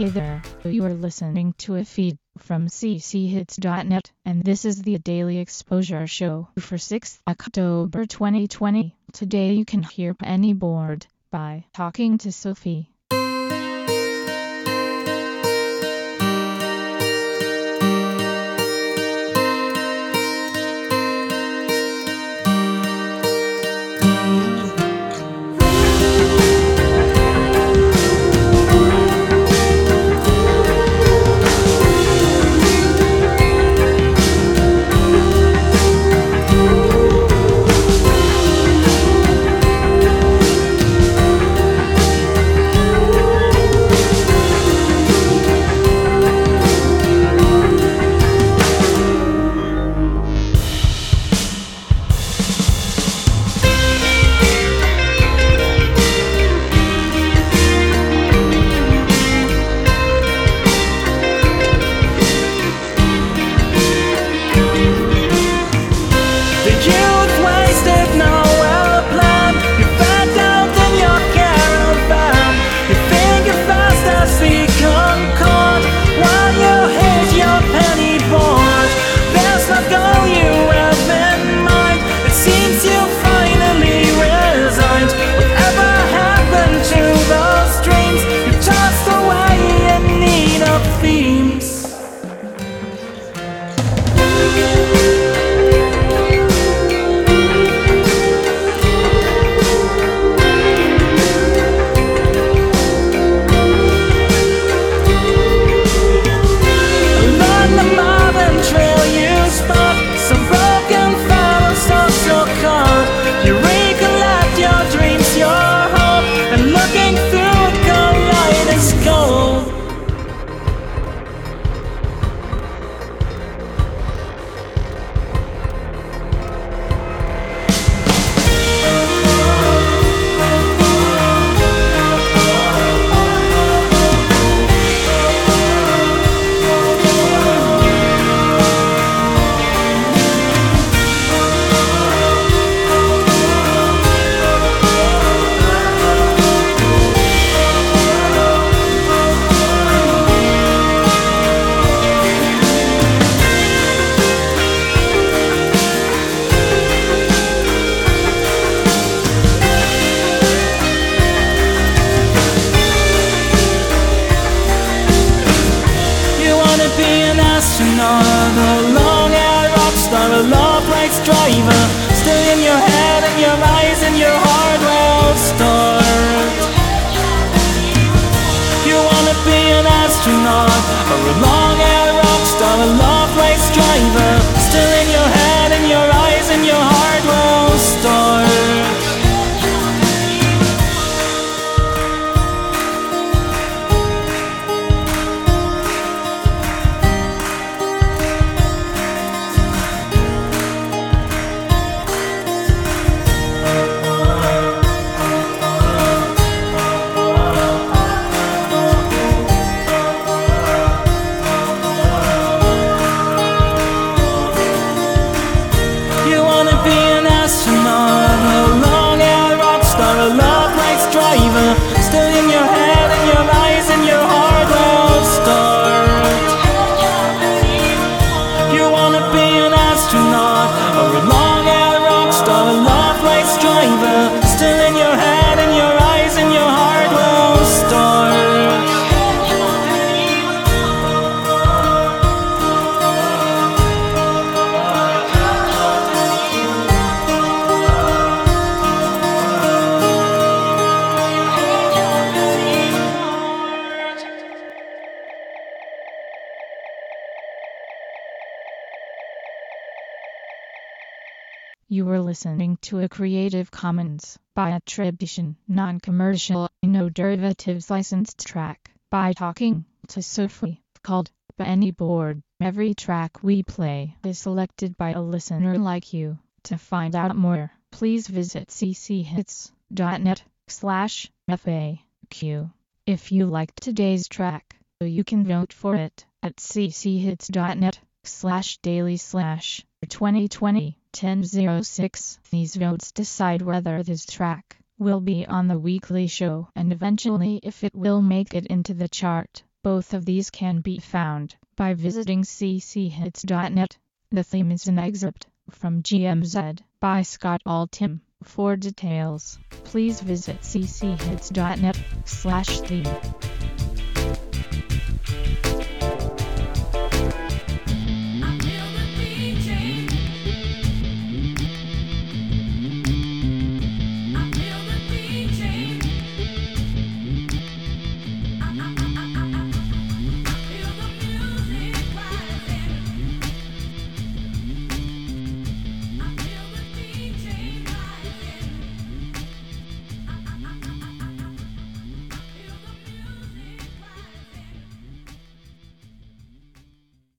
Hey there, you are listening to a feed from cchits.net, and this is the Daily Exposure Show for 6th October 2020. Today you can hear Penny Board by Talking to Sophie. A long-haired rock star, a love-race driver, still in your head and your eyes and your heart will start. You wanna be an astronaut or a long-haired rock star, a love-race driver, still in your head and your eyes and your heart will start. Still in your head and your eyes and your heart will start. You wanna be an astronaut or a long-haired rock star, a love-race driver, still in your head and your eyes and your heart will start. You were listening to a Creative Commons by attribution, non-commercial, no derivatives licensed track by Talking to Sophie called Penny Board. Every track we play is selected by a listener like you. To find out more, please visit cchits.net/FAQ. If you liked today's track, you can vote for it at cchits.net/daily/2020. 10:06. These votes decide whether this track will be on the weekly show and eventually if it will make it into the chart. Both of these can be found by visiting cchits.net. The theme is an excerpt from GMZ by Scott Altham. For details, please visit cchits.net/theme.